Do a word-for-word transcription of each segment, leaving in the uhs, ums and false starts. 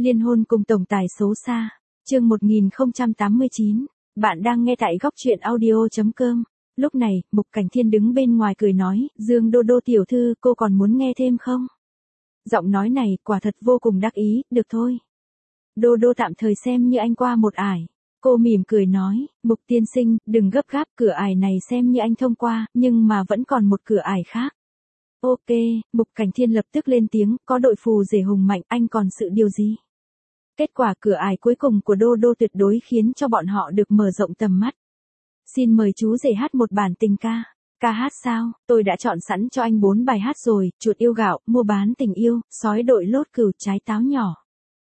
Liên hôn cùng tổng tài xấu xa. Chương một nghìn không trăm tám mươi chín. Bạn đang nghe tại góc truyện audio chấm com. Lúc này, Mục Cảnh Thiên đứng bên ngoài cười nói, Dương Đô Đô tiểu thư, cô còn muốn nghe thêm không? Giọng nói này, quả thật vô cùng đắc ý, được thôi. Đô Đô tạm thời xem như anh qua một ải. Cô mỉm cười nói, Mục tiên sinh, đừng gấp gáp, cửa ải này xem như anh thông qua, nhưng mà vẫn còn một cửa ải khác. Ok, Mục Cảnh Thiên lập tức lên tiếng, có đội phù rể hùng mạnh, anh còn sự điều gì? Kết quả cửa ải cuối cùng của Đô Đô tuyệt đối khiến cho bọn họ được mở rộng tầm mắt. Xin mời chú rể hát một bản tình ca. Ca hát sao? Tôi đã chọn sẵn cho anh bốn bài hát rồi, chuột yêu gạo, mua bán tình yêu, sói đội lốt cừu, trái táo nhỏ.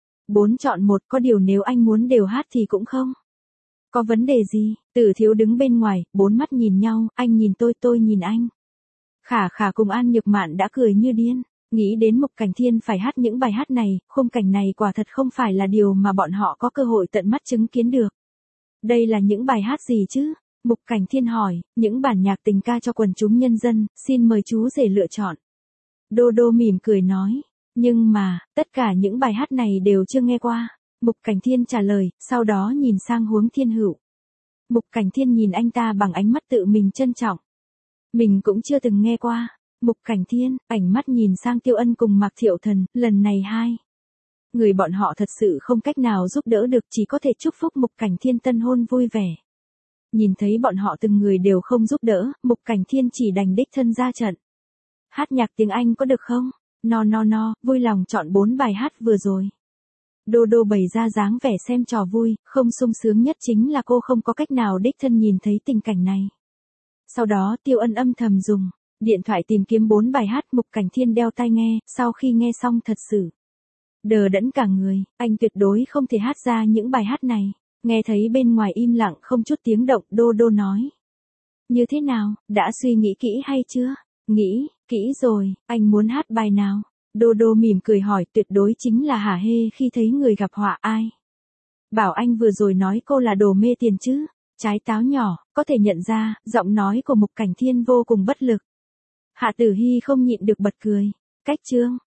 Bốn chọn một, có điều nếu anh muốn đều hát thì cũng không. Có vấn đề gì? Tử Thiếu đứng bên ngoài, bốn mắt nhìn nhau, anh nhìn tôi, tôi nhìn anh. Khả Khả cùng An Nhược Mạn đã cười như điên, nghĩ đến Mục Cảnh Thiên phải hát những bài hát này, khung cảnh này quả thật không phải là điều mà bọn họ có cơ hội tận mắt chứng kiến được. Đây là những bài hát gì chứ? Mục Cảnh Thiên hỏi, những bản nhạc tình ca cho quần chúng nhân dân, xin mời chú rể lựa chọn. Đô Đô mỉm cười nói, nhưng mà, tất cả những bài hát này đều chưa nghe qua. Mục Cảnh Thiên trả lời, sau đó nhìn sang Huống Thiên Hữu. Mục Cảnh Thiên nhìn anh ta bằng ánh mắt tự mình trân trọng. Mình cũng chưa từng nghe qua. Mục Cảnh Thiên, ánh mắt nhìn sang Tiêu Ân cùng Mạc Thiệu Thần, lần này hai. Người bọn họ thật sự không cách nào giúp đỡ được, chỉ có thể chúc phúc Mục Cảnh Thiên tân hôn vui vẻ. Nhìn thấy bọn họ từng người đều không giúp đỡ, Mục Cảnh Thiên chỉ đành đích thân ra trận. Hát nhạc tiếng Anh có được không? No no no, vui lòng chọn bốn bài hát vừa rồi. Đô Đô bày ra dáng vẻ xem trò vui, không sung sướng nhất chính là cô không có cách nào đích thân nhìn thấy tình cảnh này. Sau đó Tiêu Ân âm thầm dùng điện thoại tìm kiếm bốn bài hát. Mục Cảnh Thiên đeo tai nghe, sau khi nghe xong thật sự đờ đẫn cả người, anh tuyệt đối không thể hát ra những bài hát này. Nghe thấy bên ngoài im lặng không chút tiếng động, Đô Đô nói. Như thế nào, đã suy nghĩ kỹ hay chưa? Nghĩ, kỹ rồi, anh muốn hát bài nào? Đô Đô mỉm cười hỏi, tuyệt đối chính là hả hê khi thấy người gặp họa. Ai? Bảo anh vừa rồi nói cô là đồ mê tiền chứ? Trái táo nhỏ, có thể nhận ra, giọng nói của Mục Cảnh Thiên vô cùng bất lực. Hạ Tử Hi không nhịn được bật cười. Cách chương,